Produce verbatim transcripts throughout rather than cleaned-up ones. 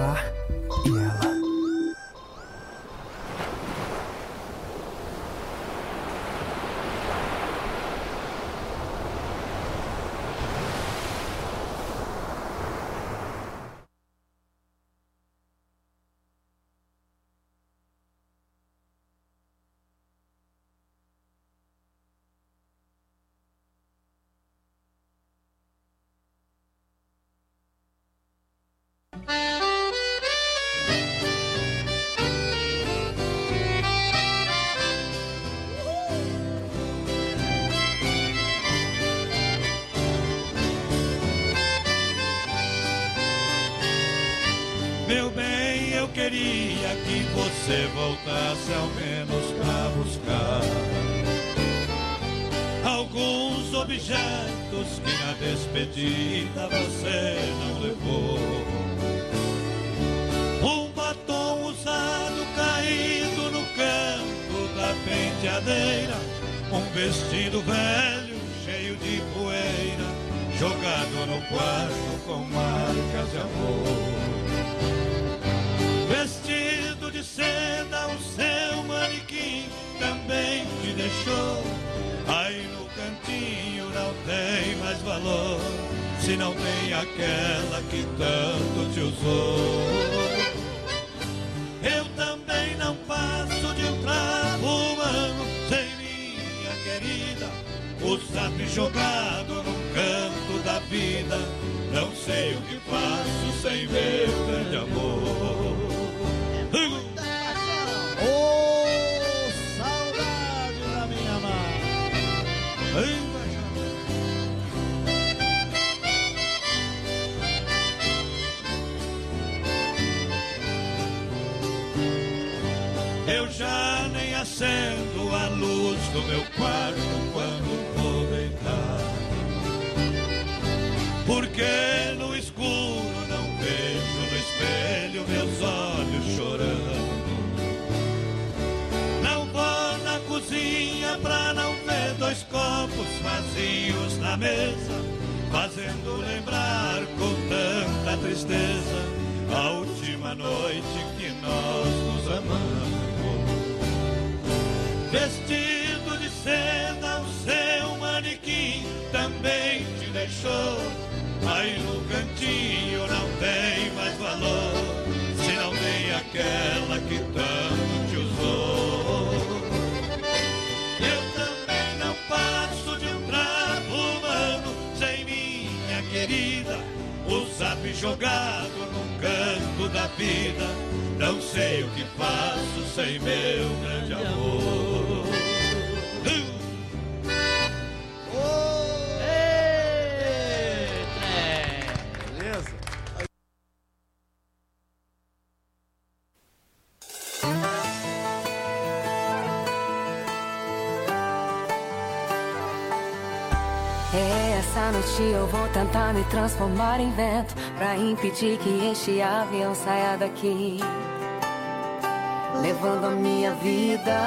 lar e ela. Meu bem, eu queria que você voltasse ao menos pra buscar alguns objetos que na despedida você não levou. Um batom usado caído no canto da penteadeira, um vestido velho cheio de poeira, jogado no quarto com marcas de amor. Vestido de seda, o seu manequim também te deixou. Aí no cantinho não tem mais valor, se não tem aquela que tanto te usou. Eu também não passo de um trapo humano sem minha querida, usado e jogado num canto da vida. Não sei o que faço sem meu grande amor. Oh, saudade da minha amada. Eu já nem acendo a luz do meu quarto quando vou deitar, porque no escuro não vejo no espelho meus olhos chorando. Não vou na cozinha pra não ver dois copos vazios na mesa, fazendo lembrar com tanta tristeza a última noite que nós nos amamos. Vestido de seda, o seu manequim também te deixou. Aí no cantinho não tem mais valor, se não tem aquela que tanto te usou. Eu também não passo de um trapo humano sem minha querida, usado e jogado num canto da vida. Não sei o que faço sem meu grande amor. Uh! Essa noite eu vou tentar me transformar em vento, pra impedir que este avião saia daqui, levando a minha vida.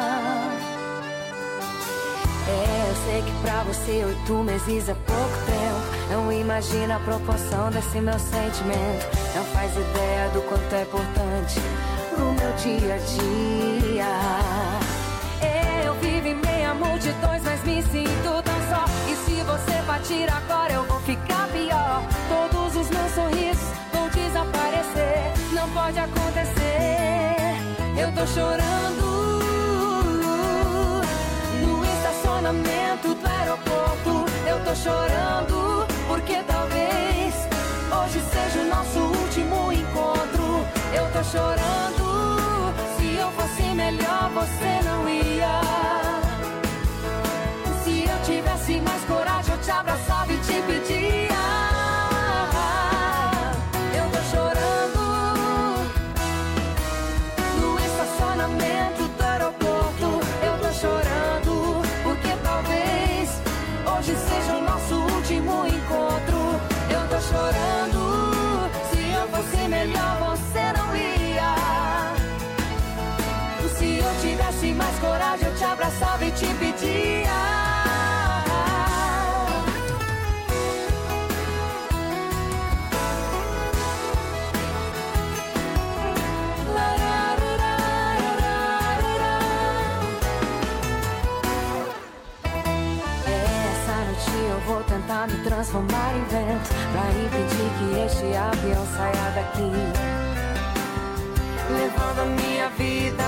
É, eu sei que pra você oito meses é pouco tempo. Não imagina a proporção desse meu sentimento. Não faz ideia do quanto é importante no meu dia a dia. É, eu vivo em meio a multidões, mas me sinto tão só. E se você partir agora eu vou ficar pior. Todos os meus sorrisos vão desaparecer. Não pode acontecer. Eu tô chorando no estacionamento do aeroporto. Eu tô chorando porque talvez hoje seja o nosso último encontro. Eu tô chorando, se eu fosse melhor você não ia. Se eu tivesse mais coragem eu te abraçava e te pedia. Eu tô chorando no estacionamento do aeroporto. Eu tô chorando porque talvez hoje seja o nosso último encontro. Eu tô chorando, se eu fosse melhor você não ia. Se eu tivesse mais coragem eu te abraçava e te pedia. transformar em vento, pra impedir que este avião saia daqui, levando a minha vida.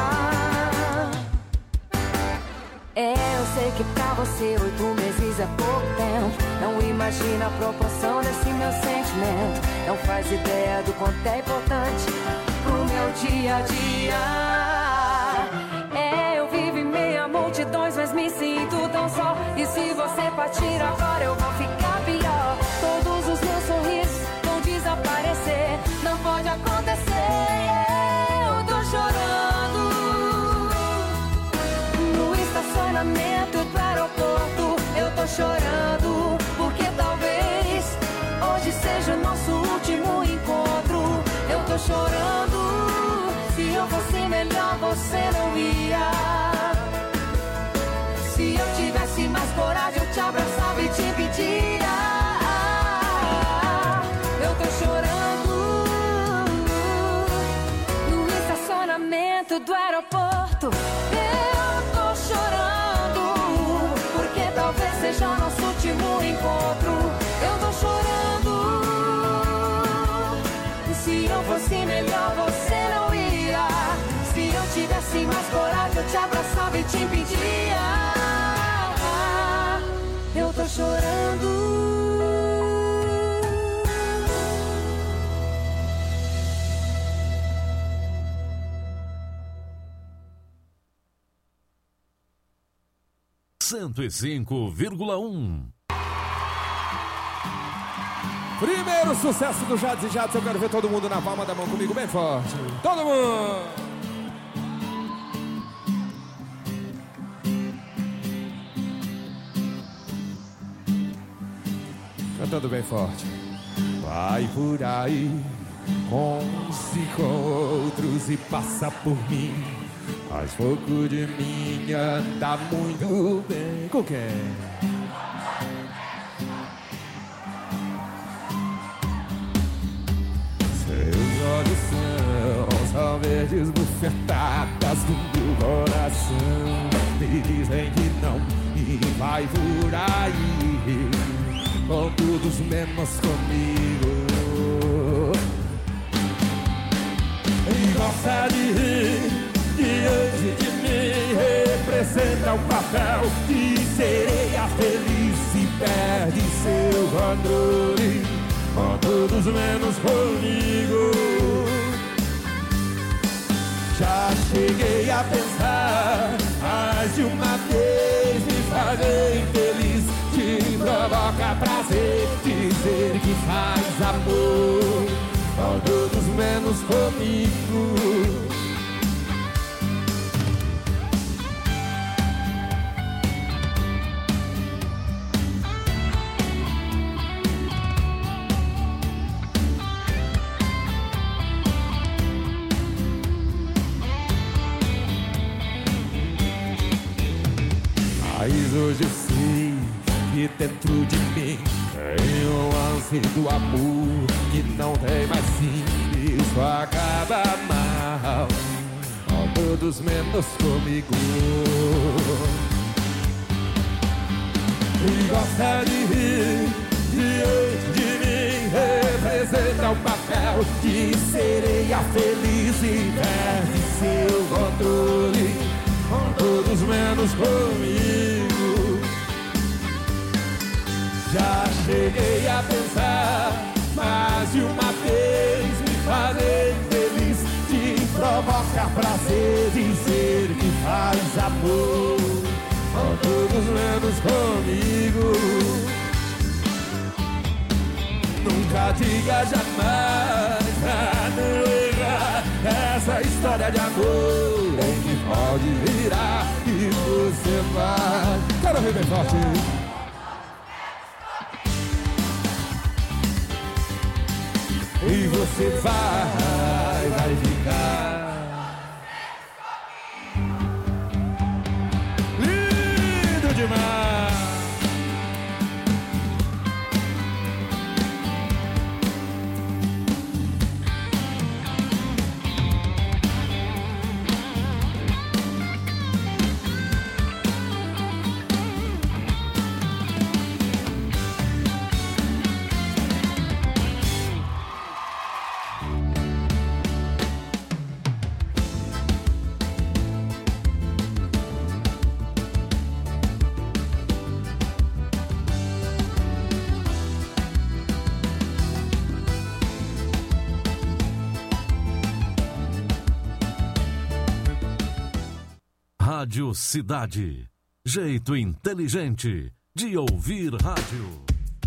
É, eu sei que pra você oito meses é pouco tempo. Não imagina a proporção desse meu sentimento. Não faz ideia do quanto é importante pro meu dia a dia. É, eu vivo em meio a multidões, mas me sinto tão só. E se você partir agora eu vou ficar pior. Todos os meus sorrisos vão desaparecer. Não pode acontecer, eu tô chorando no estacionamento do aeroporto. Eu tô chorando porque talvez hoje seja o nosso último encontro. Eu tô chorando, se eu fosse melhor você não ia. Se eu tivesse mais coragem eu te abraçava e te pedia. Eu tô chorando no estacionamento do aeroporto. Eu tô chorando porque talvez seja o nosso último encontro. Eu tô chorando, se eu fosse melhor você não ia. Se eu tivesse mais coragem eu te abraçava e te pedia. Eu tô chorando. cento e cinco vírgula um. Primeiro sucesso do Jades e Jades. Eu quero ver todo mundo na palma da mão comigo bem forte. Todo mundo! Cantando bem forte. Vai por aí com uns e com outros e passa por mim. Faz pouco de mim anda muito bem. Com quem? Seus olhos são, são verdes bufetadas do meu coração. Me dizem que não e vai por aí com todos menos comigo. E gosta de rir diante de mim, representa um papel de sereia feliz e perde seu controle com todos menos comigo. Já cheguei a pensar mais de uma vez me fazer infeliz. Te provoca prazer dizer que faz amor com todos menos comigo. Mas hoje eu sei que dentro de mim tem um ânsia do amor que não tem mais fim. Isso acaba mal, com todos menos comigo. E gosta de rir diante de mim, representa um papel de sereia feliz e perde seu controle com todos menos comigo. Já cheguei a pensar mais de uma vez me fazer feliz. Te provoca prazer dizer que faz amor com todos menos comigo. Nunca diga jamais pra não errar. Essa história de amor é que pode virar e você vai. Quero ver bem forte. E você vai, vai ficar lindo demais. Rádio Cidade. Jeito inteligente de ouvir rádio.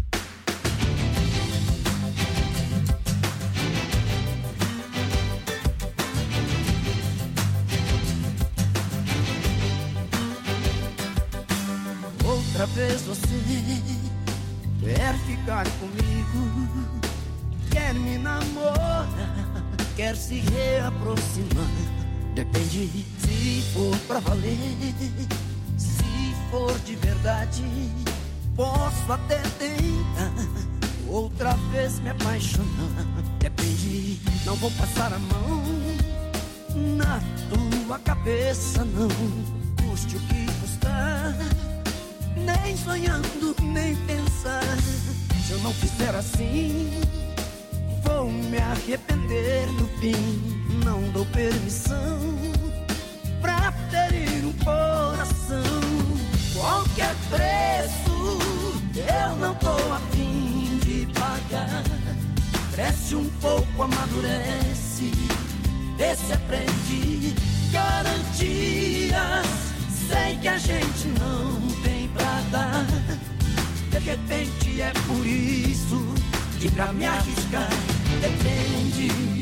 Outra vez você quer ficar comigo, quer me namorar, quer se reaproximar. Depende se for pra valer, se for de verdade, posso até tentar outra vez me apaixonar. Depende, não vou passar a mão na tua cabeça, não, custe o que custar. Nem sonhando, nem pensar. Se eu não fizer assim, vou me arrepender no fim. Não dou permissão pra ferir um coração. Qualquer preço eu não tô a fim de pagar. Cresce um pouco, amadurece, vê se aprende. Garantias, sei que a gente não tem pra dar. De repente é por isso que pra me arriscar depende.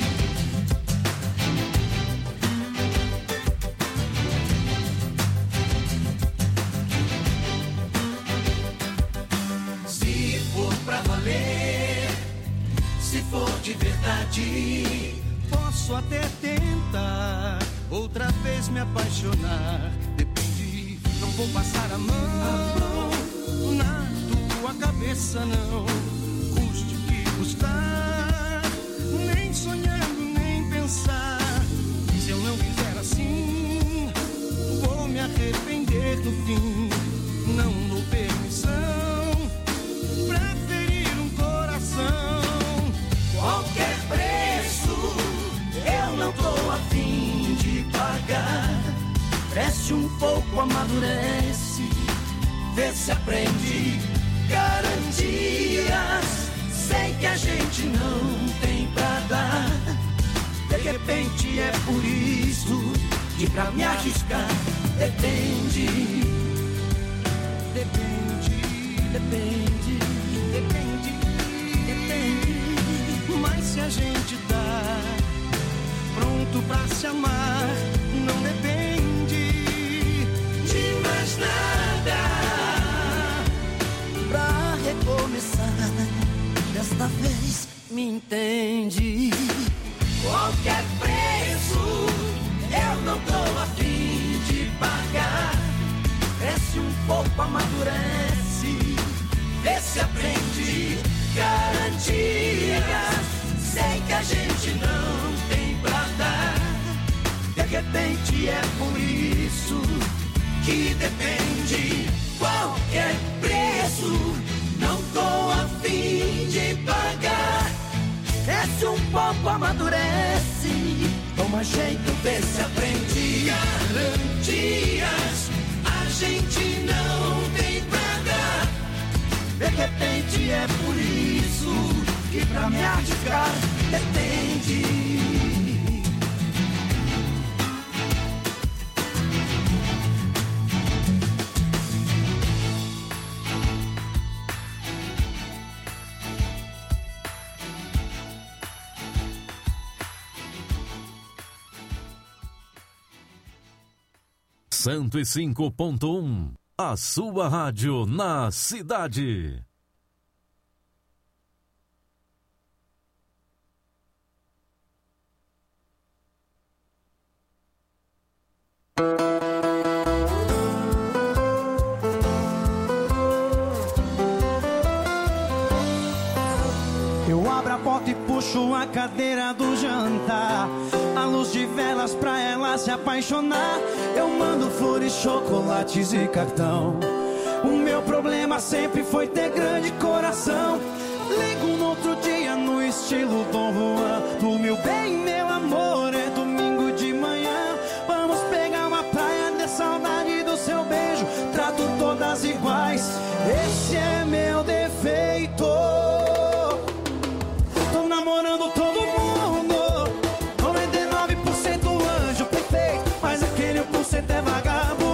Se for pra valer, se for de verdade, posso até tentar outra vez me apaixonar. Depende, não vou passar a mão na tua cabeça, não, custe o que custar. Nem sonhando, nem pensar. Se eu não quiser assim, vou me arrepender no fim. Não dou permissão pra ferir um coração. Qualquer preço eu não tô a fim de pagar. Cresce um pouco, amadurece, vê se aprende. Garantias, sei que a gente não tem pra dar. De repente é por isso que pra me arriscar depende. Depende, depende, depende, depende. Mas se a gente tá pronto pra se amar, não depende de mais nada. Pra recomeçar, desta vez me entende. Qualquer preço eu não tô a fim de pagar. Cresce um pouco, amadurece, vê se aprende. Garantias, sei que a gente não tem pra dar. De repente é por isso que depende. Qualquer preço não tô a fim de pagar. Cresce um pouco, amadurece, toma jeito, vê se aprende. Garantias, a gente não tem pra dar. De repente é por isso que pra me arriscar depende. cento e cinco ponto um, a sua rádio na cidade. Eu abro a porta e puxo a cadeira do jantar, a luz de velas pra ela se apaixonar. Eu mando flores, chocolates e cartão. O meu problema sempre foi ter grande coração. Ligo no outro dia no estilo Dom Juan. No meu bem, meu amor, é domingo de manhã. Vamos pegar uma praia, de saudade do seu beijo. Trato todas iguais, esse é meu defeito. Tô namorando todo mundo, noventa e nove por cento anjo perfeito, mas aquele um por cento é vagabundo.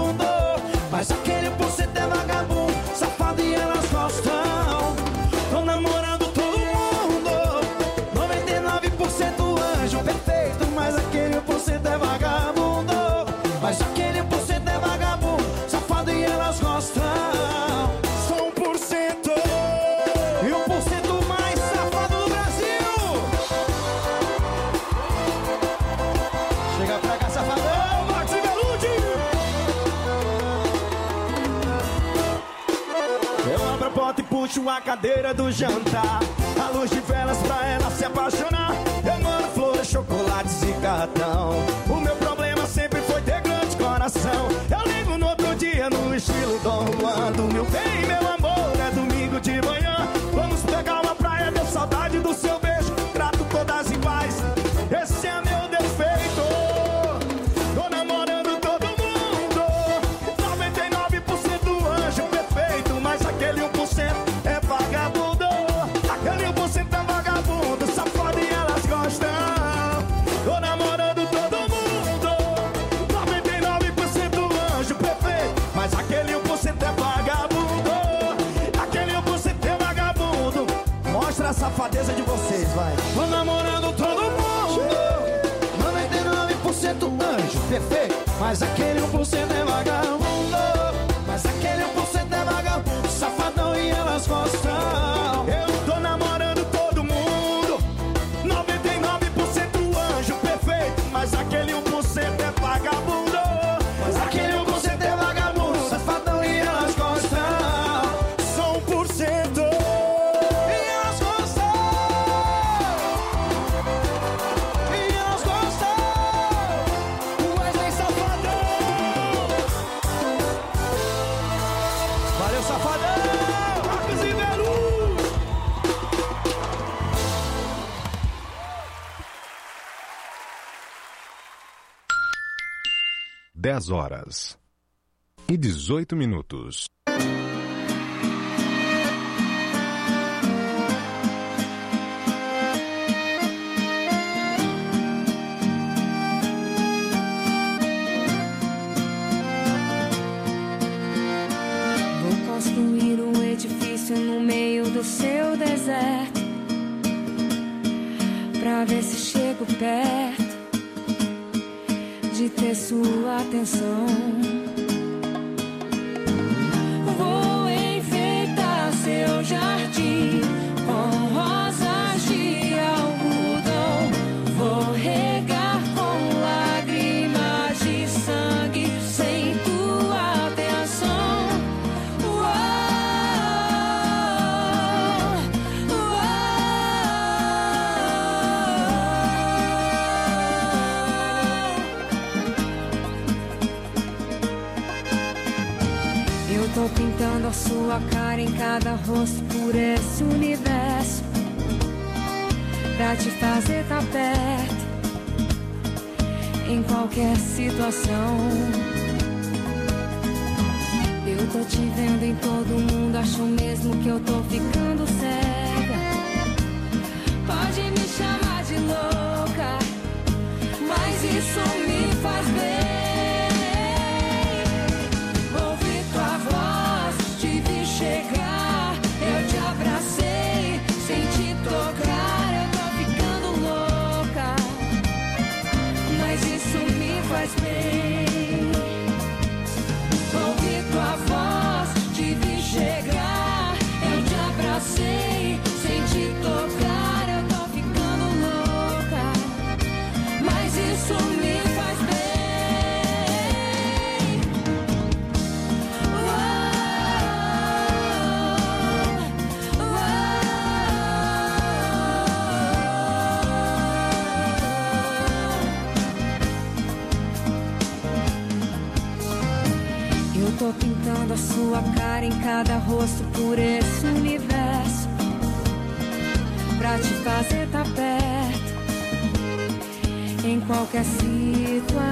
puxo a cadeira do jantar, a luz de velas pra ela se apaixonar. Eu mando flores, chocolates e cartão. O meu problema sempre foi ter grande coração. Eu ligo no outro dia no estilo Dom Juan. Do meu bem, meu amor, é domingo de manhã. Vamos pegar uma praia, deu saudade do seu beijo. Trato todas iguais, esse é meu defeito. Tô namorando todo mundo, noventa e nove por cento anjo perfeito, mas aquele um por cento é vagabundo. Aquele um por cento é vagabundo, safado e elas gostam. Tô namorando todo mundo, noventa e nove por cento anjo perfeito, mas aquele um por cento é vagabundo. Aquele um por cento é vagabundo. Mostra a safadeza de vocês, vai. Tô namorando todo mundo, noventa e nove por cento anjo perfeito, mas aquele um por cento é vagabundo. Mas aquele um por cento é vagabundo, safadão e elas gostam. Eu tô namorando todo mundo, noventa e nove por cento anjo perfeito, mas aquele um por cento é vagabundo. Mas aquele um por cento é vagabundo, safadão e elas gostam. Só um por cento e elas gostam. E elas gostam. O Wesley Safadão. Valeu, Safadão. Marcos e Veluz. dez horas e dezoito minutos. Vou construir um edifício no meio do seu deserto, pra ver se chego perto de ter sua atenção. Vou enfeitar seu jardim com rosas de algodão. Vou regar com lágrimas de sangue sem tua atenção. Uou, uou. Eu tô pintando a sua cara em cada rosto por esse universo, pra te fazer tá perto em qualquer situação. Eu tô te vendo em todo mundo, acho mesmo que eu tô ficando cega. Pode me chamar de louca, mas isso me faz bem. Ouvi tua voz, te vi chegar, eu te abracei, sem te tocar, eu tô ficando louca, mas isso me faz bem. Ouvi tua voz, te vi chegar, eu te abracei, sem te tocar, eu tô ficando louca, mas isso me faz bem. Eu tô pintando a sua cara em cada rosto por esse universo, pra te fazer tá perto em qualquer situação.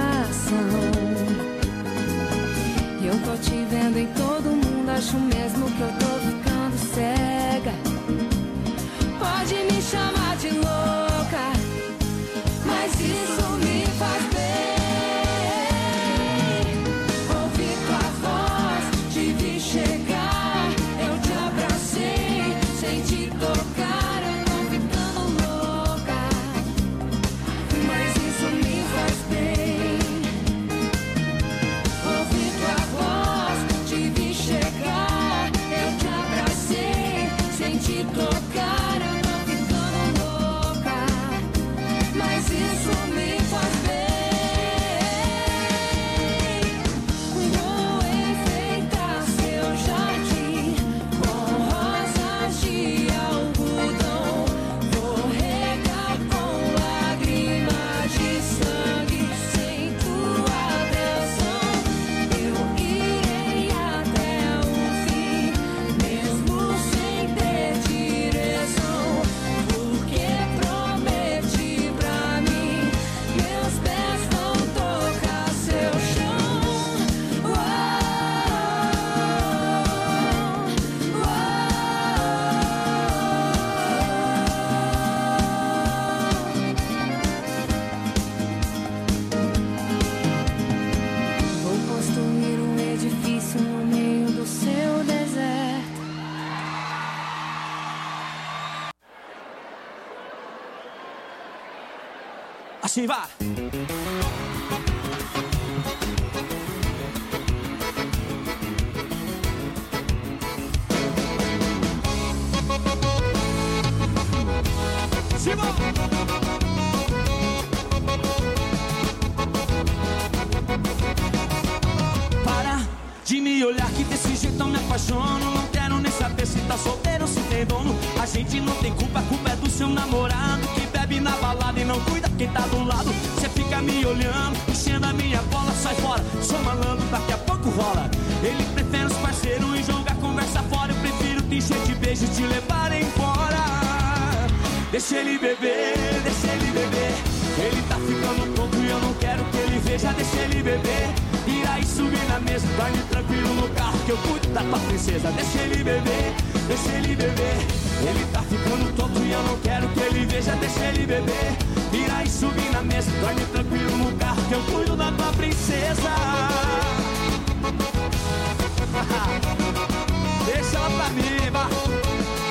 Eu tô te vendo em todo mundo, acho mesmo que eu tô ficando cega. Pode me chamar de louca, mas isso me faz bem. Ouvi tua voz, te vi chegar, eu te abracei, sem te tocar, eu tô ficando louca, mas isso me faz bem. Ouvi tua voz, te vi chegar, eu te abracei, sem te tocar, eu tô ficando louca, assim, vai. Para de me olhar que desse jeito eu me apaixono. Não quero nem saber se tá solteiro ou se tem dono. A gente não tem culpa, a culpa é do seu namorado, que bebe na balada e não cuida quem tá do lado. Cê fica me olhando, enchendo a minha bola. Sai fora, sou malandro, daqui a pouco rola. Ele prefere os parceiros e jogar conversa fora. Eu prefiro te encher de beijo e te levar embora. Deixa ele beber, deixa ele beber. Ele tá ficando tonto e eu não quero que ele veja. Deixa ele beber, ir aí subir na mesa. Dorme tranquilo no carro que eu cuido da tua princesa. Deixa ele beber, deixa ele beber. Ele tá ficando tonto e eu não quero que ele veja. Deixa ele beber, ir aí subir na mesa. Dorme tranquilo no carro que eu cuido da tua princesa. Deixa ela pra mim, vai.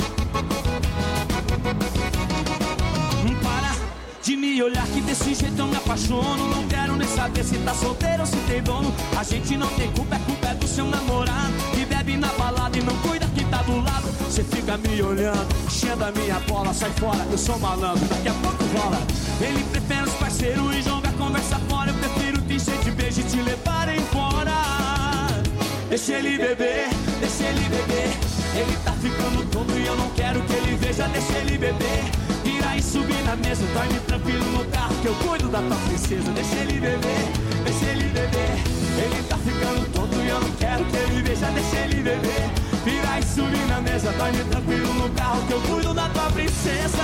Para de me olhar que desse jeito eu me apaixono. Não quero nem saber se tá solteiro ou se tem dono. A gente não tem culpa, a culpa é do seu namorado, que bebe na balada e não cuida que tá do lado. Cê fica me olhando, enchendo a minha bola. Sai fora, eu sou malandro, daqui a pouco rola. Ele prefere os parceiros e joga conversa fora. Eu prefiro te encher de beijo e te levar embora. Deixa ele beber, deixa ele beber. Ele tá ficando tonto e eu não quero que ele veja. Deixa ele beber, ir aí subir na mesa. Dorme tranquilo no carro que eu cuido da tua princesa. Deixa ele beber, deixa ele beber. Ele tá ficando tonto e eu não quero que ele veja. Deixa ele beber, ir aí subir na mesa. Dorme tranquilo no carro que eu cuido da tua princesa.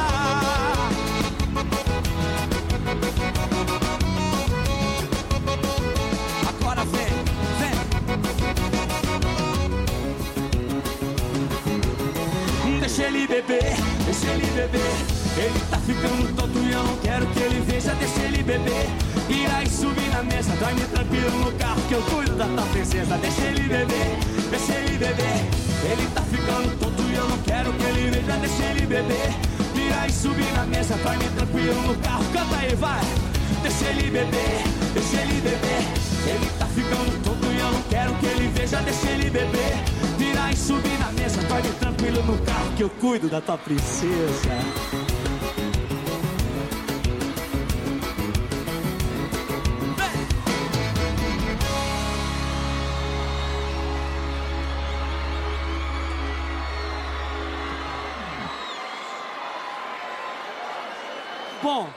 Agora vem, vem. Deixa ele beber, deixa ele beber. Ele tá ficando tonto e eu não quero que ele veja. Deixa ele beber, ir aí subir na mesa. Dorme tranquilo no carro que eu cuido da tua princesa. Deixa ele beber, deixa ele beber. Ele tá ficando tonto e eu não quero que ele veja. Deixa ele beber, ir aí subir na mesa. Dorme tranquilo no carro, canta aí, vai. Deixa ele beber, deixa ele beber. Ele tá ficando tonto e eu não quero que ele veja. Deixa ele beber, virar e subir na mesa. Dorme tranquilo no carro que eu cuido da tua princesa. Bom,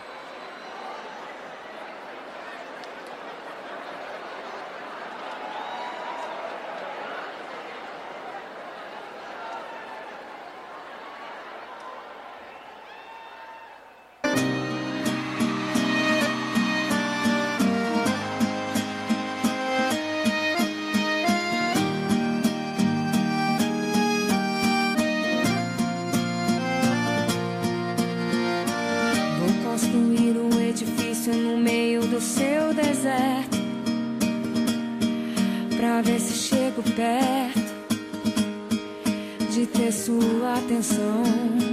seu deserto, pra ver se chego perto de ter sua atenção.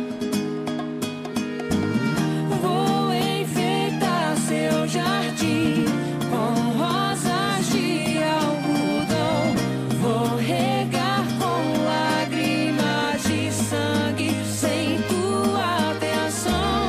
Vou enfeitar seu jardim com rosas de algodão. Vou regar com lágrimas de sangue sem tua atenção.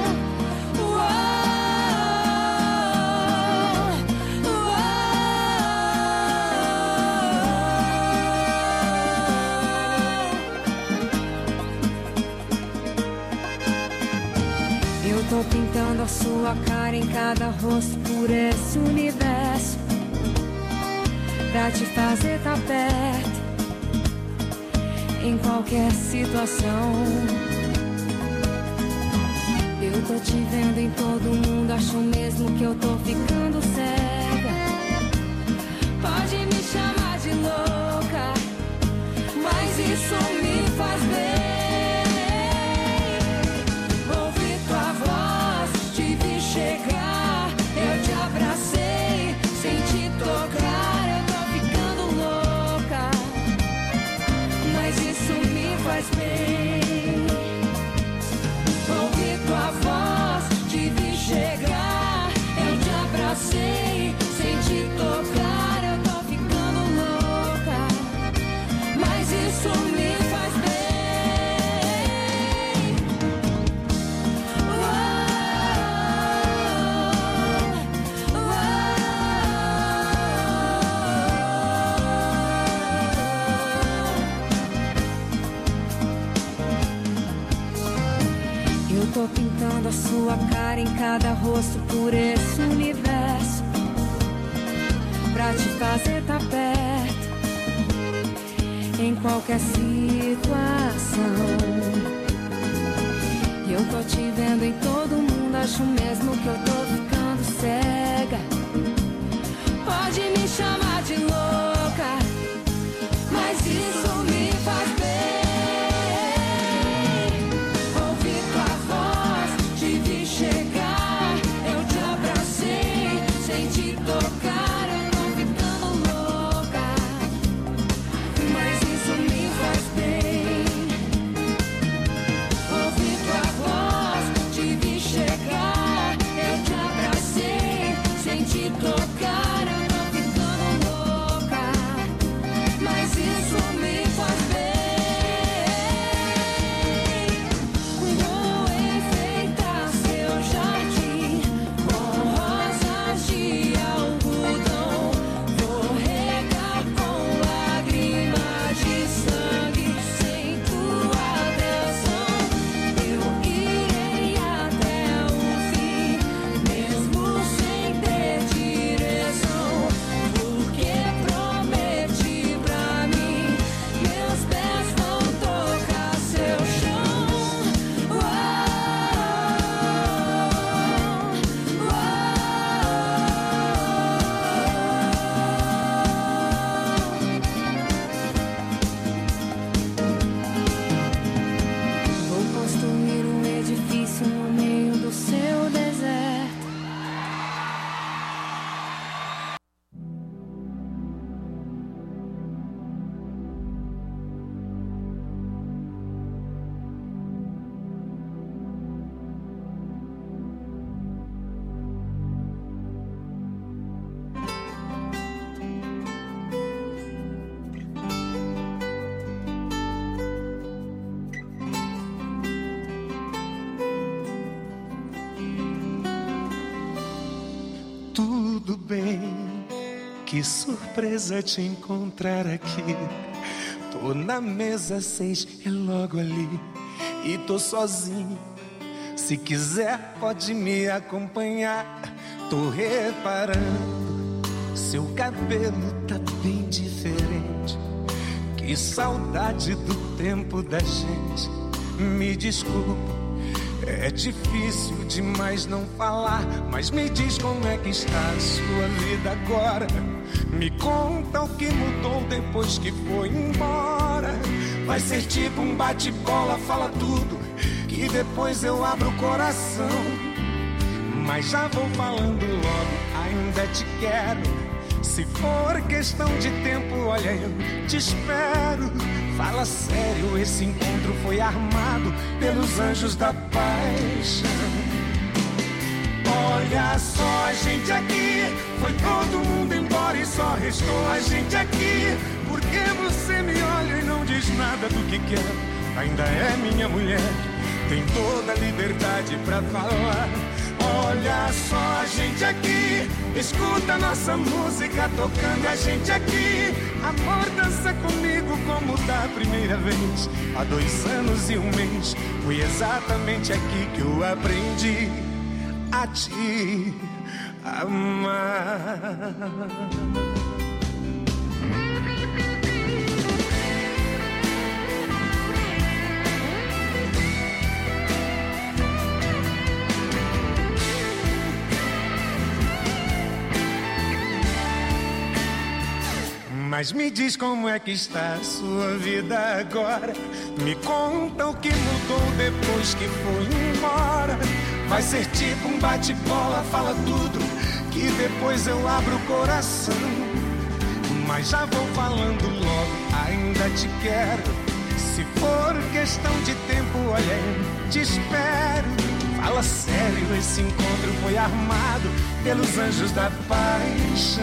Tô pintando a sua cara em cada rosto por esse universo, pra te fazer tá perto em qualquer situação. Eu tô te vendo em todo mundo, acho mesmo que eu tô ficando cega. Pode me chamar de louca, mas isso me faz bem. Chegar, eu te abracei, sem te tocar, eu tô ficando louca, mas isso me faz bem. Ouvir tua voz, te vi chegar, eu a sua cara em cada rosto por esse universo, pra te fazer tá perto em qualquer situação. E eu tô te vendo em todo mundo, acho mesmo que eu tô ficando cega. Pode me chamar de louca, mas isso me faz bem. Ouvir tua voz, te vi chegar, eu te abracei, sem te tocar, eu tô ficando louca, mas isso me faz bem. Ouvir tua voz, te vi chegar, eu te abracei, sem te tocar. Tudo bem, que surpresa te encontrar aqui. Tô na mesa seis, é logo ali, e tô sozinho. Se quiser pode me acompanhar. Tô reparando, seu cabelo tá bem diferente. Que saudade do tempo da gente. Me desculpa, é difícil demais não falar, mas me diz como é que está a sua vida agora. Me conta o que mudou depois que foi embora. Vai ser tipo um bate-bola, fala tudo, que depois eu abro o coração. Mas já vou falando logo, ainda te quero. Se for questão de tempo, olha, eu te espero. Fala sério, esse encontro foi armado pelos anjos da paixão. Olha só a gente aqui, foi todo mundo embora e só restou a gente aqui. Por que você me olha e não diz nada do que quer? Ainda é minha mulher, tem toda a liberdade pra falar. Olha só a gente aqui, escuta nossa música tocando a gente aqui. Amor, dança comigo como da primeira vez. Há dois anos e um mês, foi exatamente aqui que eu aprendi a te amar. Mas me diz como é que está a sua vida agora. Me conta o que mudou depois que foi embora. Vai ser tipo um bate-bola, fala tudo, que depois eu abro o coração. Mas já vou falando logo, ainda te quero. Se for questão de tempo, olha, eu te espero. Fala sério, esse encontro foi armado pelos anjos da paixão.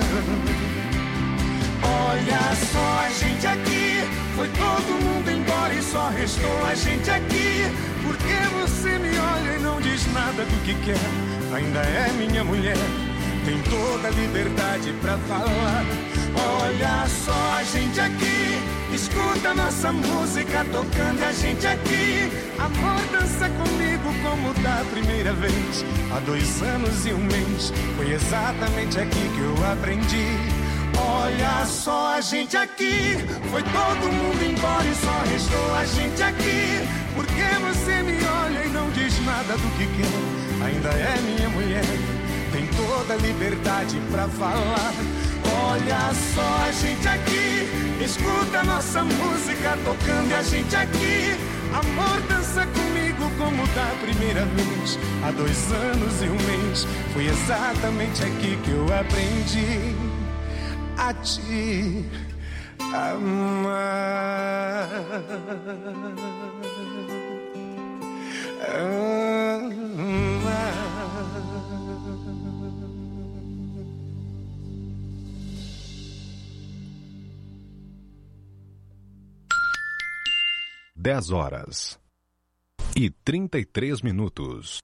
Olha só a gente aqui, foi todo mundo embora e só restou a gente aqui. Por que você me olha e não diz nada do que quer? Ainda é minha mulher, tem toda a liberdade pra falar. Olha só a gente aqui, escuta nossa música tocando a gente aqui. Amor, dança comigo como da primeira vez. Há dois anos e um mês, foi exatamente aqui que eu aprendi. Olha só a gente aqui, foi todo mundo embora e só restou a gente aqui. Porque você me olha e não diz nada do que quer. Ainda é minha mulher, tem toda a liberdade pra falar. Olha só a gente aqui, escuta nossa música tocando a gente aqui. Amor, dança comigo como da primeira vez. Há dois anos e um mês, foi exatamente aqui que eu aprendi a te amar. Amar. Dez horas e trinta e três minutos.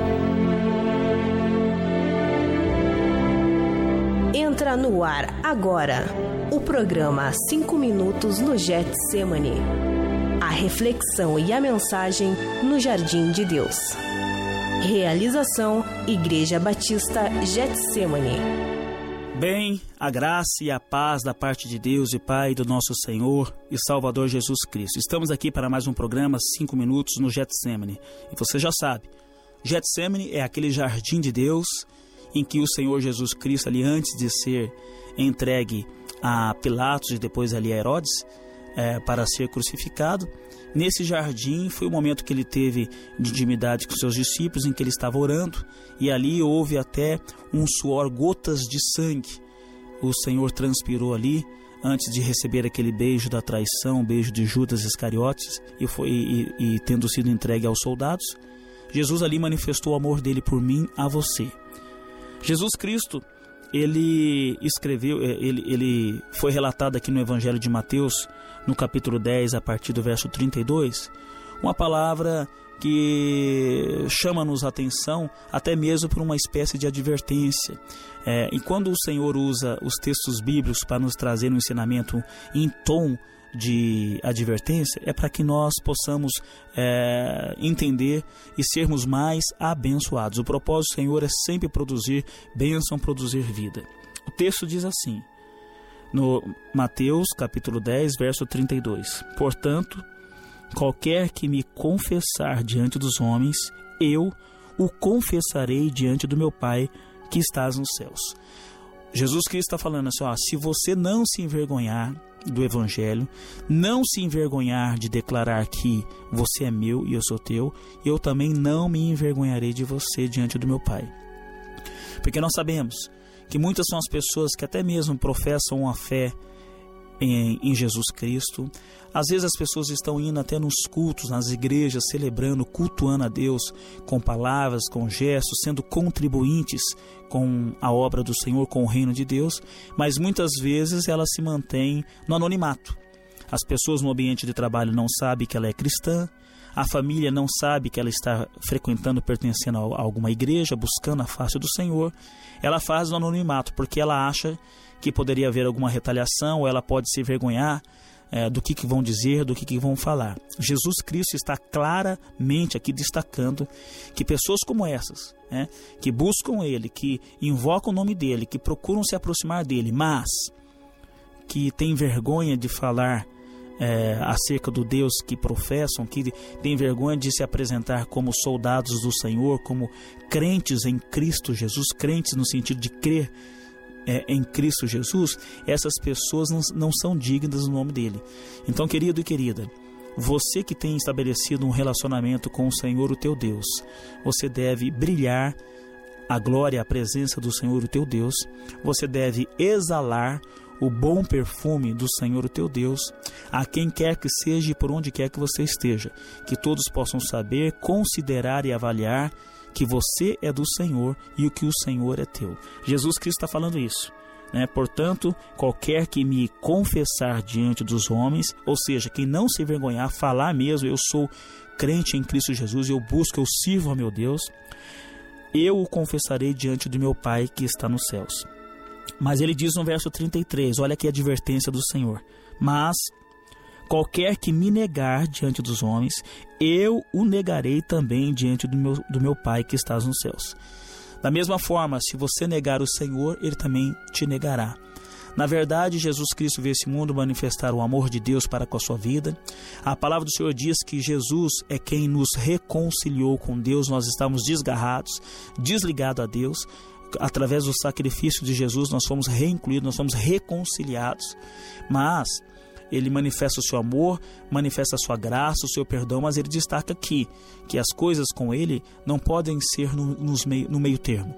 Entra no ar agora o programa Cinco Minutos no Getsemane. A reflexão e a mensagem no Jardim de Deus. Realização Igreja Batista Getsemane. Bem, a graça e a paz da parte de Deus e Pai do nosso Senhor e Salvador Jesus Cristo. Estamos aqui para mais um programa Cinco Minutos no Getsemane. E você já sabe, Getsemane é aquele jardim de Deus em que o Senhor Jesus Cristo, ali antes de ser entregue a Pilatos e depois ali a Herodes, é, para ser crucificado, nesse jardim foi o momento que ele teve de intimidade com seus discípulos, em que ele estava orando, e ali houve até um suor, gotas de sangue. O Senhor transpirou ali antes de receber aquele beijo da traição, o beijo de Judas Iscariotes, e, foi, e, e tendo sido entregue aos soldados, Jesus ali manifestou o amor dele por mim, a você. Jesus Cristo, ele escreveu, ele, ele foi relatado aqui no Evangelho de Mateus, no capítulo dez, a partir do verso trinta e dois, uma palavra que chama-nos a atenção até mesmo por uma espécie de advertência. É, e quando o Senhor usa os textos bíblicos para nos trazer um ensinamento em tom de advertência, é para que nós possamos é, entender e sermos mais abençoados. O propósito do Senhor é sempre produzir bênção, produzir vida. O texto diz assim, no Mateus capítulo dez, verso trinta e dois: portanto, qualquer que me confessar diante dos homens, eu o confessarei diante do meu Pai que estás nos céus. Jesus Cristo está falando assim, ó, se você não se envergonhar do Evangelho, não se envergonhar de declarar que você é meu e eu sou teu, eu também não me envergonharei de você diante do meu Pai. Porque nós sabemos que muitas são as pessoas que até mesmo professam uma fé em, em Jesus Cristo. Às vezes as pessoas estão indo até nos cultos, nas igrejas, celebrando, cultuando a Deus com palavras, com gestos, sendo contribuintes com a obra do Senhor, com o reino de Deus, mas muitas vezes ela se mantém no anonimato. As pessoas no ambiente de trabalho não sabem que ela é cristã, a família não sabe que ela está frequentando, pertencendo a alguma igreja, buscando a face do Senhor. Ela faz no anonimato porque ela acha que poderia haver alguma retaliação, ou ela pode se envergonhar É, do que, que vão dizer, do que, que vão falar. Jesus Cristo está claramente aqui destacando que pessoas como essas, né, que buscam Ele, que invocam o nome dEle, que procuram se aproximar dEle, mas que têm vergonha de falar é, acerca do Deus que professam, que têm vergonha de se apresentar como soldados do Senhor, como crentes em Cristo Jesus, crentes no sentido de crer É, em Cristo Jesus, essas pessoas não, não são dignas do nome dele. Então, querido e querida, você que tem estabelecido um relacionamento com o Senhor, o teu Deus, você deve brilhar a glória, a presença do Senhor, o teu Deus. Você deve exalar o bom perfume do Senhor, o teu Deus, a quem quer que seja e por onde quer que você esteja, que todos possam saber, considerar e avaliar que você é do Senhor e o que o Senhor é teu. Jesus Cristo está falando isso, né? Portanto, qualquer que me confessar diante dos homens, ou seja, quem não se envergonhar, falar mesmo, eu sou crente em Cristo Jesus, eu busco, eu sirvo a meu Deus, eu o confessarei diante do meu Pai que está nos céus. Mas ele diz no verso trinta e três, olha aqui a advertência do Senhor. Mas qualquer que me negar diante dos homens, eu o negarei também diante do meu, do meu Pai que está nos céus. Da mesma forma, se você negar o Senhor, ele também te negará. Na verdade, Jesus Cristo veio a esse mundo manifestar o amor de Deus para com a sua vida. A palavra do Senhor diz que Jesus é quem nos reconciliou com Deus. Nós estávamos desgarrados, desligados a Deus. Através do sacrifício de Jesus, nós fomos reincluídos, nós fomos reconciliados. Mas ele manifesta o seu amor, manifesta a sua graça, o seu perdão, mas ele destaca aqui que as coisas com ele não podem ser no, nos meio, no meio termo.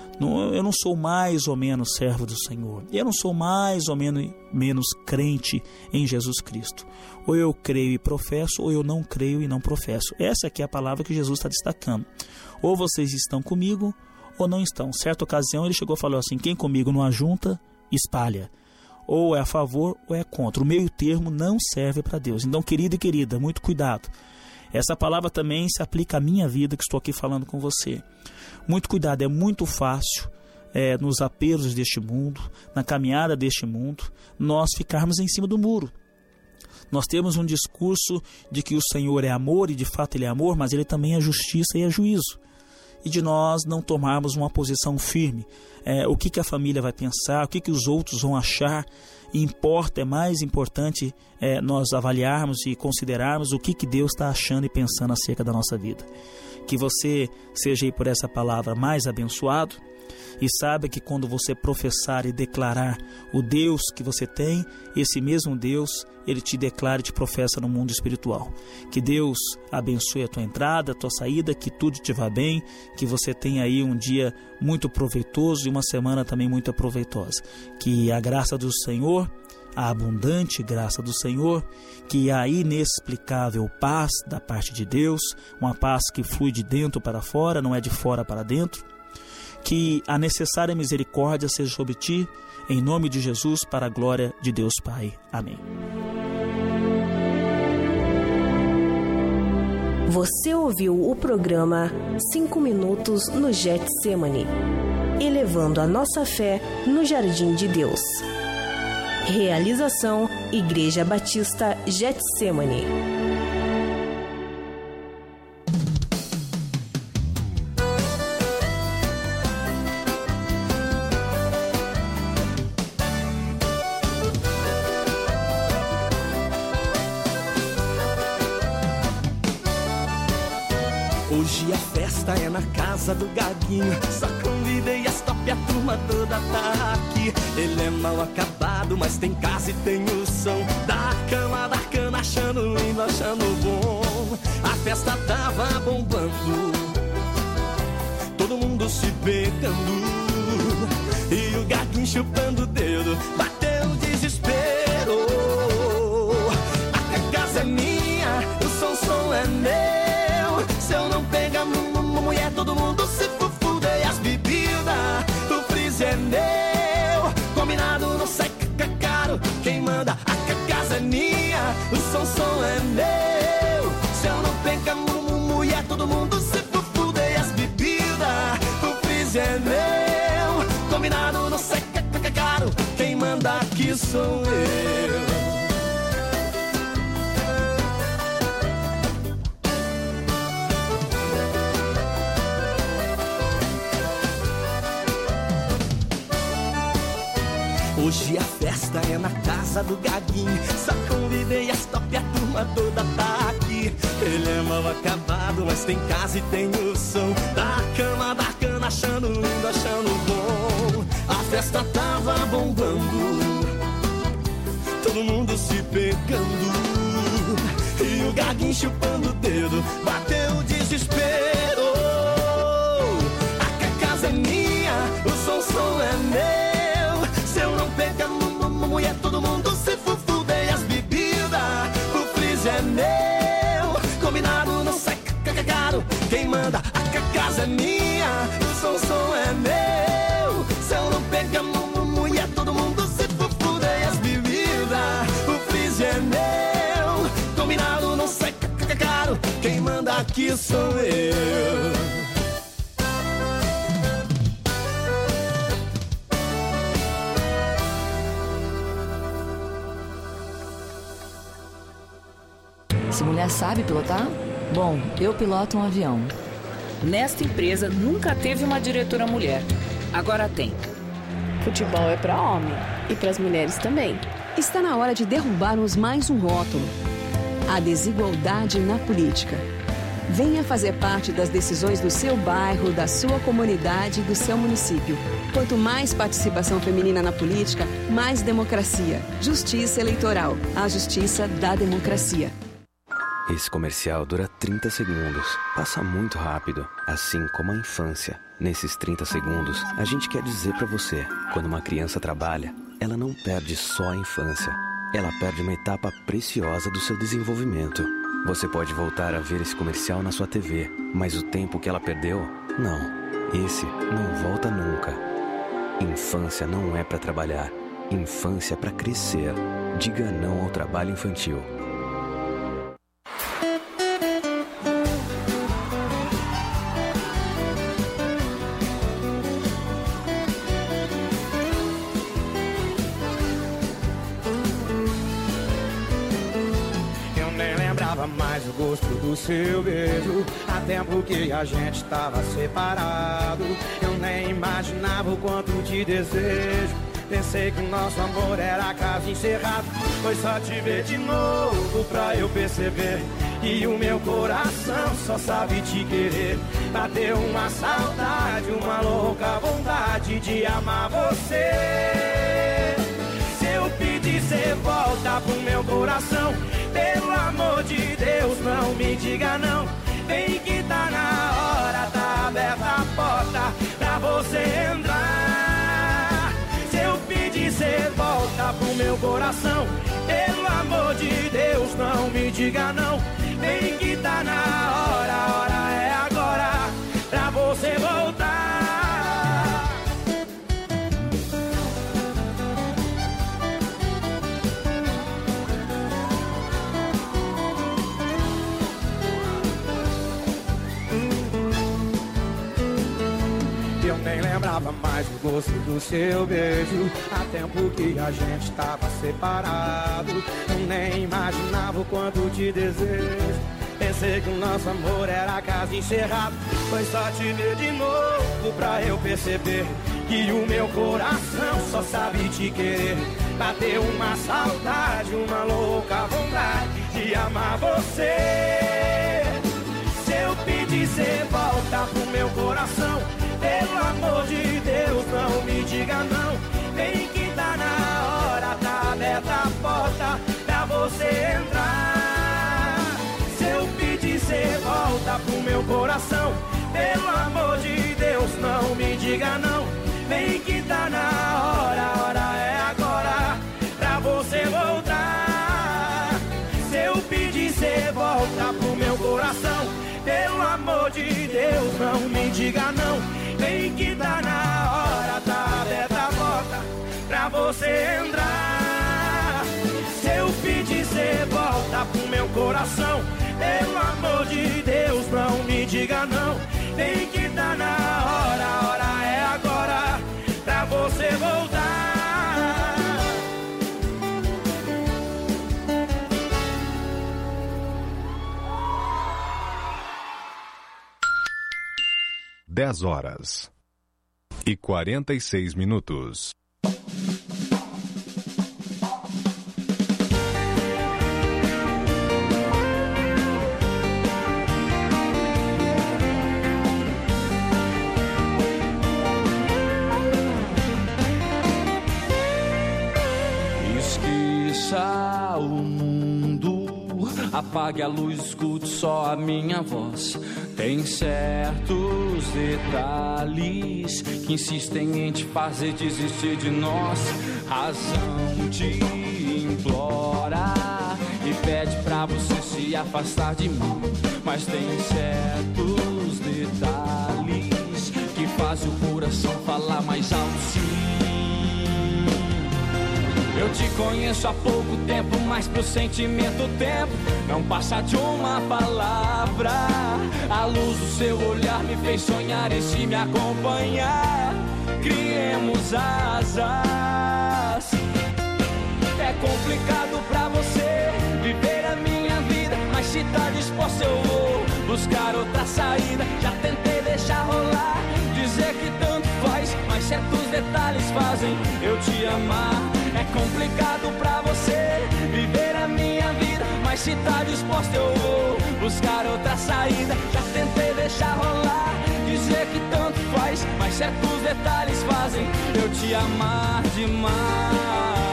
Eu não sou mais ou menos servo do Senhor. Eu não sou mais ou menos, menos crente em Jesus Cristo. Ou eu creio e professo, ou eu não creio e não professo. Essa aqui é a palavra que Jesus está destacando. Ou vocês estão comigo, ou não estão. Certa ocasião ele chegou e falou assim: quem comigo não ajunta, espalha. Ou é a favor, ou é contra. O meio termo não serve para Deus. Então, querido e querida, muito cuidado. Essa palavra também se aplica à minha vida, que estou aqui falando com você. Muito cuidado, é muito fácil é, nos apelos deste mundo, na caminhada deste mundo, nós ficarmos em cima do muro. Nós temos um discurso de que o Senhor é amor, e de fato Ele é amor, mas Ele também é justiça e é juízo. E de nós não tomarmos uma posição firme. É, o que, que a família vai pensar, o que, que os outros vão achar. Importa, é mais importante é, nós avaliarmos e considerarmos o que, que Deus está achando e pensando acerca da nossa vida. Que você seja aí por essa palavra mais abençoado e saiba que quando você professar e declarar o Deus que você tem, esse mesmo Deus, Ele te declara e te professa no mundo espiritual. Que Deus abençoe a tua entrada, a tua saída, que tudo te vá bem, que você tenha aí um dia muito proveitoso e uma semana também muito proveitosa. Que a graça do Senhor, a abundante graça do Senhor, que a inexplicável paz da parte de Deus, uma paz que flui de dentro para fora, não é de fora para dentro, que a necessária misericórdia seja sobre ti, em nome de Jesus, para a glória de Deus Pai. Amém. Você ouviu o programa cinco minutos no Getsemane, elevando a nossa fé no jardim de Deus. Realização Igreja Batista Getsemane. Hoje a festa é na casa do Gaguinho. Só convidei as top, a turma toda tá aqui. Ele é mal acabado, mas tem casa e tem o som da cama, da cana, achando lindo, achando bom. A festa tava bombando, todo mundo se pegando, e o Gaguinho chupando o dedo, bateu o desespero. A casa é minha, o som, som é meu. Se eu não pegar mulher, todo mundo se fufuda. E as bebidas do freezer é meu. Combinado não sai caro. Quem manda, a casa é minha. O som, som é meu. Se eu não pegar mulher, todo mundo se fufuda. E as bebidas do freezer é meu. Combinado não sai caro. Quem manda aqui sou eu. Hoje a festa é na casa do Gaguinho. Só convidei as top, a turma toda tá aqui. Ele é mal acabado, mas tem casa e tem o som da cama, da cana, achando lindo, achando bom. A festa tava bombando, todo mundo se pegando, e o Gaguinho chupando o dedo, bateu o desespero. A casa é minha, o som, som é meu. Se eu não pegar mulher, todo mundo se fufuda. E as bebidas, o freezer é meu. Combinado não sai caro. Quem manda, a casa é minha. O som, som é meu. Se eu não pegar mulher, todo mundo se fufuda. E as bebidas, o freezer é meu. Combinado não sai caro. Quem manda aqui sou eu. mulher sabe pilotar? Bom, eu piloto um avião. Nesta empresa nunca teve uma diretora mulher. Agora tem. Futebol é para homem e para as mulheres também. Está na hora de derrubarmos mais um rótulo: a desigualdade na política. Venha fazer parte das decisões do seu bairro, da sua comunidade e do seu município. Quanto mais participação feminina na política, mais democracia. Justiça Eleitoral. A justiça da democracia. Esse comercial dura trinta segundos. Passa muito rápido, assim como a infância. Nesses trinta segundos, a gente quer dizer pra você: quando uma criança trabalha, ela não perde só a infância. Ela perde uma etapa preciosa do seu desenvolvimento. Você pode voltar a ver esse comercial na sua T V, mas o tempo que ela perdeu, não. Esse não volta nunca. Infância não é pra trabalhar. Infância é pra crescer. Diga não ao trabalho infantil. Mais o gosto do seu beijo, há tempo que a gente estava separado. Eu nem imaginava o quanto te desejo. Pensei que o nosso amor era caso encerrado. Foi só te ver de novo pra eu perceber que o meu coração só sabe te querer. Bateu uma saudade, uma louca vontade de amar você. Se eu pedir, cê volta pro meu coração. Pelo amor de Deus, não me diga não. Vem que tá na hora, tá aberta a porta pra você entrar. Se eu pedir, cê volta pro meu coração. Pelo amor de Deus, não me diga não. Vem que tá na hora, a hora é agora pra você voltar. Eu nem lembrava mais o gosto do seu beijo. Há tempo que a gente tava separado. Eu nem imaginava o quanto te desejo. Pensei que o nosso amor era caso encerrado. Foi só te ver de novo pra eu perceber que o meu coração só sabe te querer. Bateu uma saudade, uma louca vontade de amar você. Se eu pedir, cê volta pro meu coração. Pelo amor de Deus, não me diga não. Vem que tá na hora, tá aberta a porta pra você entrar. Se eu pedir, cê volta pro meu coração. Pelo amor de Deus, não me diga não. Vem que tá na hora, a hora é agora pra você voltar. Se eu pedir, cê volta pro meu coração. Pelo amor de Deus, não me diga não. Vem que tá na hora, tá aberta a porta pra você entrar. Se eu pedir, cê volta pro meu coração. Pelo amor de Deus, não me diga não. Vem que tá na hora, a hora é agora pra você voltar. Dez horas e quarenta e seis minutos. Esqueça o mundo, apague a luz, escute só a minha voz. Tem certos detalhes que insistem em te fazer desistir de nós. Razão te implora e pede pra você se afastar de mim. Mas tem certos detalhes que fazem o coração falar mais alto, sim. Eu te conheço há pouco tempo, mas pro sentimento o tempo não passa de uma palavra. A luz do seu olhar me fez sonhar e se me acompanhar, criemos asas. É complicado pra você viver a minha vida, mas se tá disposto eu vou buscar outra saída. Já tentei deixar rolar, dizer que tanto faz, mas certos detalhes fazem eu te amar. É complicado pra você viver a minha vida, mas se tá disposto eu vou buscar outra saída. Já tentei deixar rolar, dizer que tanto faz, mas certos detalhes fazem eu te amar demais.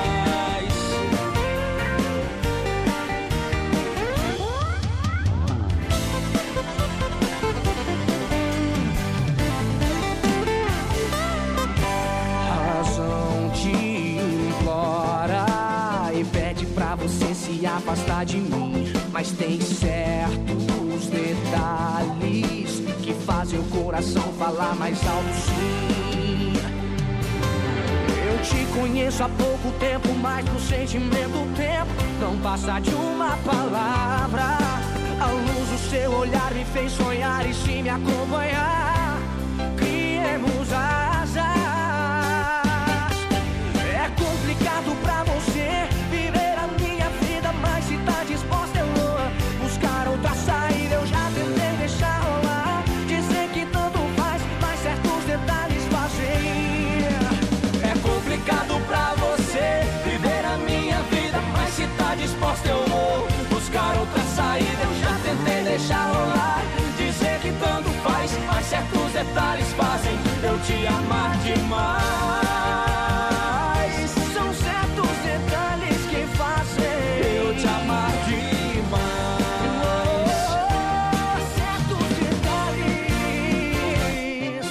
Você se afastar de mim, mas tem certos detalhes que fazem o coração falar mais alto sim. Eu te conheço há pouco tempo, mas no sentimento o tempo não passa de uma palavra. A luz do seu olhar me fez sonhar e se me acompanhar, criemos asas. É complicado pra você viver a minha vida, mas se tá disposta eu vou buscar outra saída. Eu já tentei deixar rolar, dizer que tanto faz, mas certos detalhes fazem. É complicado pra você viver a minha vida, mas se tá disposta eu vou buscar outra saída. Eu já tentei deixar rolar, dizer que tanto faz, mas certos detalhes fazem eu te amar demais. Eu te amar demais. Oh, certos detalhes.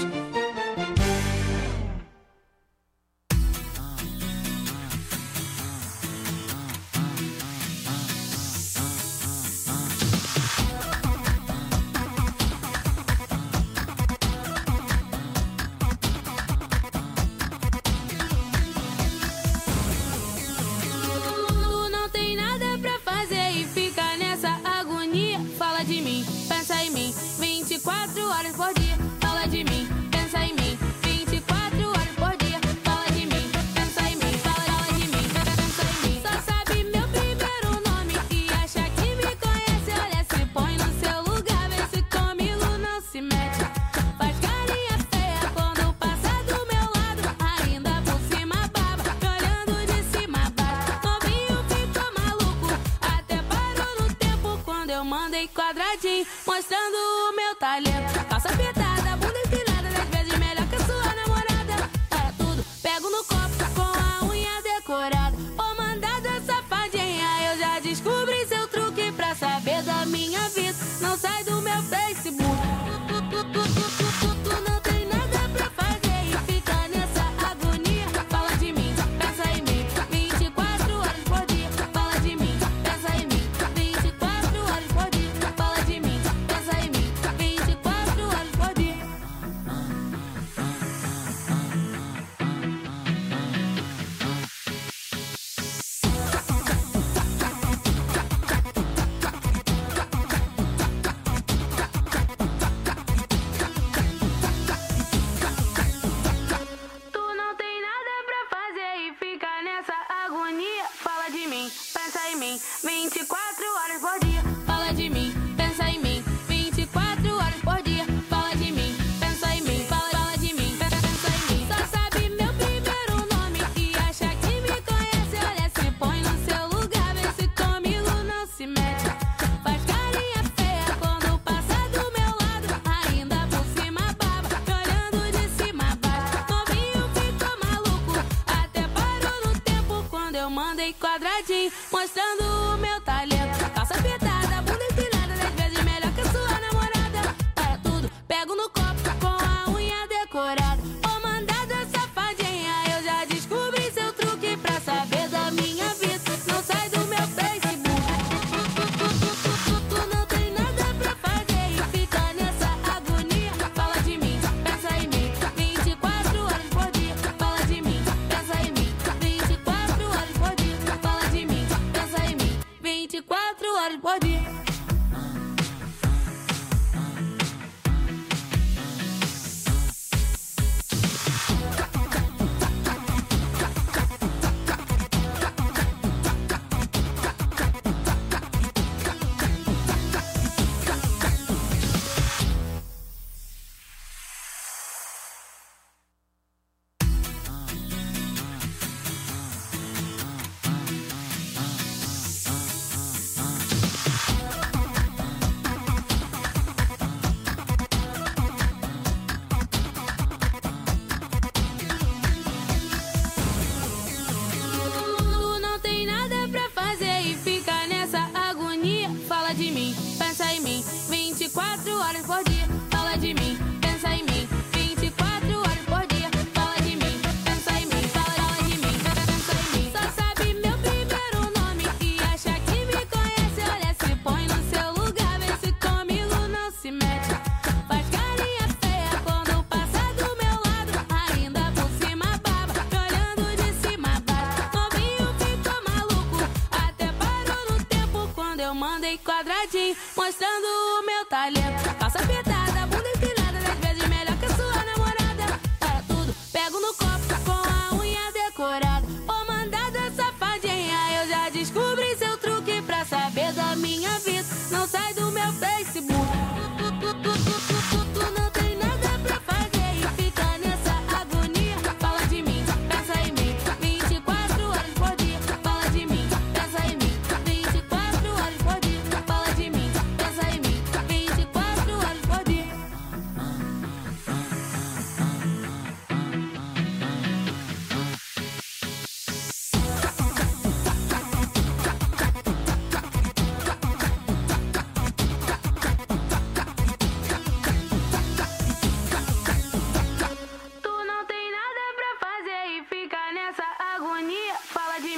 vinte e quatro horas por dia, fala de mim, pensa em mim. vinte e quatro horas por dia, fala de mim, pensa em mim, fala, fala de mim, pensa em mim. Só sabe meu primeiro nome e acha que me conhece. Olha, se põe no seu lugar, vê se comigo não se mete. Faz carinha feia quando passa do meu lado, ainda por cima baba, olhando de cima a baixo. Novinho ficou maluco, até parou no tempo quando eu mandei quadradinho, mostrando o meu talento. Calça apertada, bunda empinada, dez vezes melhor que a sua namorada. Para tudo, pego no copo com a unha decorada. Ô mandada safadinha, eu já descobri seu truque pra saber da minha vida. Não sai do meu Facebook. Tu, tu, tu, tu, tu, tu, tu não tem nada pra fazer e fica nessa agonia. Fala de mim, pensa em mim, vinte e quatro horas por dia. Fala de mim, pensa em mim, vinte e quatro horas por dia. Fala de mim, pensa em mim, vinte e quatro horas por dia. Tu não tem nada pra fazer e fica nessa agonia. Fala de mim, pensa em mim, vinte e quatro horas por dia. Fala de mim, pensa em mim, vinte e quatro horas por dia. Fala de mim, pensa em mim, fala, fala de mim, pensa em mim. Só sabe meu primeiro nome e acha que me conhece. Olha, se põe no seu lugar, vê se comigo não se mete. Faz carinha feia quando passa do meu lado, ainda por cima baba, olhando de cima a baixo. Novinho ficou maluco, até parou no tempo quando eu mandei quadradinho, mostrando o meu talento. Calça apertada, bunda empinada, dez vezes melhor que a sua namorada. Para tudo, pego no copo com a unha decorada. Ô mandada safadinha, eu já descobri seu truque pra saber da minha vida. Não sai do meu Facebook. Tu não tem nada pra fazer e fica nessa agonia. Fala de mim, pensa em mim, vinte e quatro horas por dia. Fala de mim, pensa em mim, vinte e quatro horas por dia. Fala de mim, pensa em mim,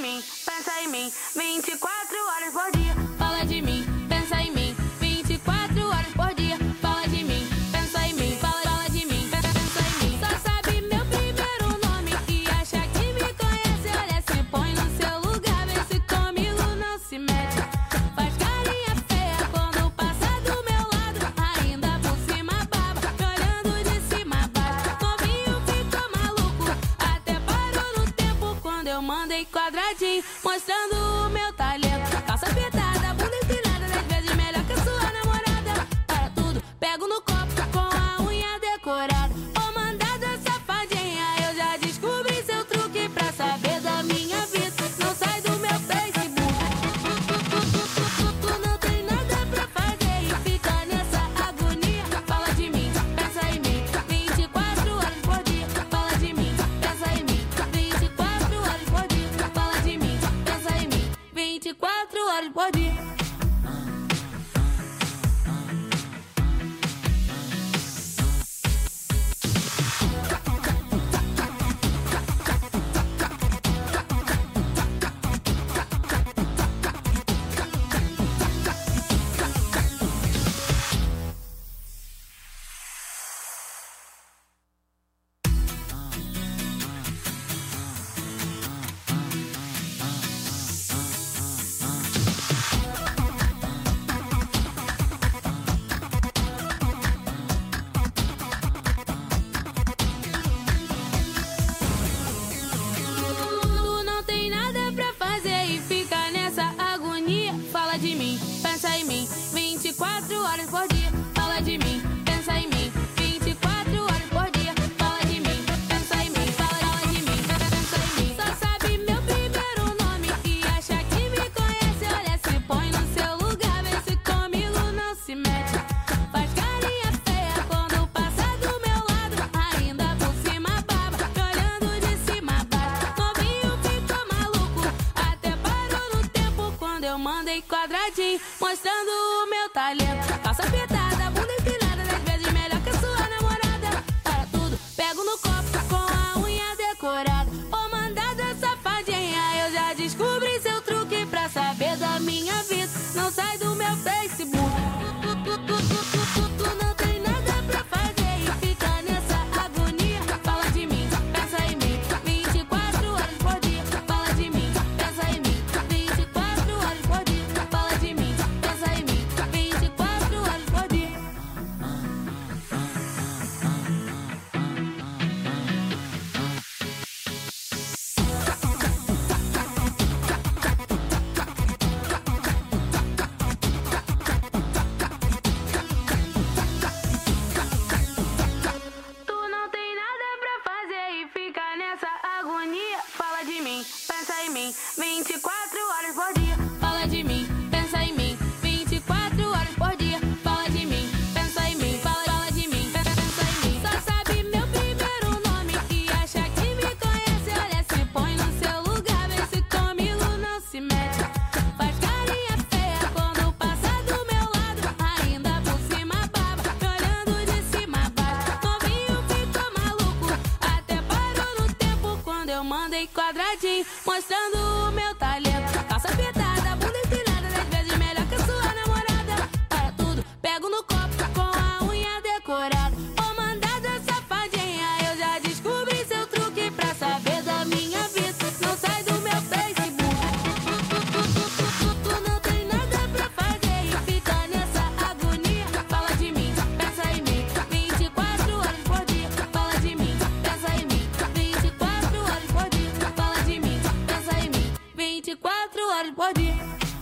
mim, pensa em mim, vinte e quatro horas por dia. Fala de mim, pensa em mim, vinte e quatro horas por dia. Fala de mim, pensa em mim, fala, fala de mim, pensa em mim. Só sabe meu primeiro nome e acha que me conhece. Olha, se põe no seu lugar, vê se comigo não se mete. Faz carinha feia quando passa do meu lado, ainda por cima baba, me olhando de cima a baixo. Novinho ficou maluco, até parou no tempo quando eu mandei quadradinho, mostrando o meu talento. Calça apertada, bunda inclinada, dez vezes melhor que a sua namorada. Para tudo, pego no copo com a unha decorada. Ô mandada safadinha, eu já descobri seu truque pra saber da minha vida. Não sai do meu Facebook. Tu não tem nada pra fazer e fica nessa agonia. Fala de mim, pensa em mim, vinte e quatro horas por dia. Fala de mim, pensa em mim, vinte e quatro horas por dia. Fala de mim, pensa em mim, vinte e quatro horas por dia. Tu não tem nada pra fazer e fica nessa agonia. Fala de mim, pensa em mim, vinte e quatro horas por dia. Fala de mim, pensa em mim, vinte e quatro horas por dia. Fala de mim, pensa em mim, fala, fala de mim, pensa em mim. Só sabe meu primeiro nome e acha que me conhece. Olha, se põe no seu lugar, vê se comigo não se mete. Faz carinha feia quando passa do meu lado, ainda por cima baba, me olhando de cima a baixo. Novinho ficou maluco, até parou no tempo quando eu mandei quadradinho, mostrando o meu talento. Calça apertada, bunda inclinada, dez vezes melhor que a sua namorada. Para tudo, pego no copo com a unha decorada. Ô mandada safadinha, eu já descobri seu truque pra saber da minha vida. Não sai do meu Facebook. Tu não tem nada pra fazer e fica nessa agonia. Fala de mim, pensa em mim, vinte e quatro horas por dia. Fala de mim, pensa em mim, vinte e quatro horas por dia. Fala de mim, pensa em mim, vinte e quatro horas por dia. Tu não tem nada pra fazer e fica nessa agonia. Fala de mim, pensa em mim, vinte e quatro horas por dia. Fala de mim, pensa em mim, vinte e quatro horas por dia. Fala de mim, pensa em mim, fala, fala de mim, pensa em mim. Só sabe meu primeiro nome e acha que me conhece. Olha, se põe no seu lugar, vê se comigo não se mete. Faz carinha feia quando passa do meu lado, ainda por cima baba, me olhando de cima a baixo. Novinho ficou maluco, até parou no tempo quando eu mandei quadradinho, mostrando o meu talento. Calça apertada, bunda inclinada, dez vezes melhor que a sua namorada. Para tudo, pego no copo com a unha decorada. Ô mandada safadinha, eu já descobri seu truque pra saber da minha vida. Não sai do meu Facebook. Tu não tem nada pra fazer e fica nessa agonia. Fala de mim, pensa em mim, vinte e quatro horas por dia. Fala de mim, pensa em mim, vinte e quatro horas por dia. Fala de mim, pensa em mim, vinte e quatro horas por dia.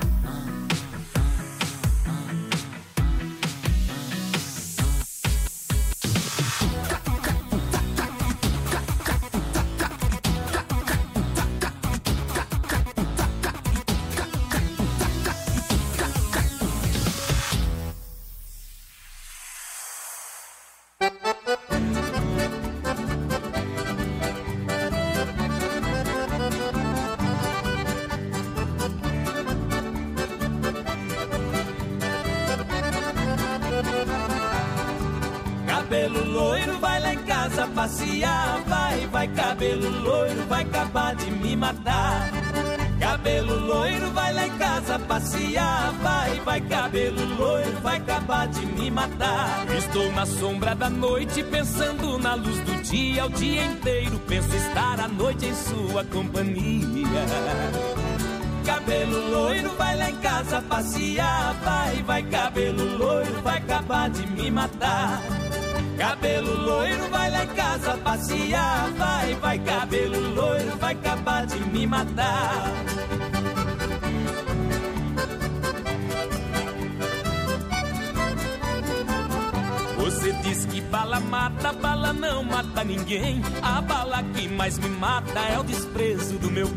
Cabelo loiro, vai lá em casa passear. Vai, vai, cabelo loiro, vai acabar de me matar. Cabelo loiro, vai lá em casa passear. Vai, vai, cabelo loiro, vai acabar de me matar. Estou na sombra da noite, pensando na luz do dia. O dia inteiro penso estar à noite em sua companhia. Cabelo loiro, vai lá em casa passear. Vai, vai, cabelo loiro, vai acabar de me matar. Cabelo loiro, vai lá em casa passear. Vai, vai, cabelo loiro, vai acabar de me matar. Você diz que bala mata, bala não mata ninguém. A bala que mais me mata é o desprezo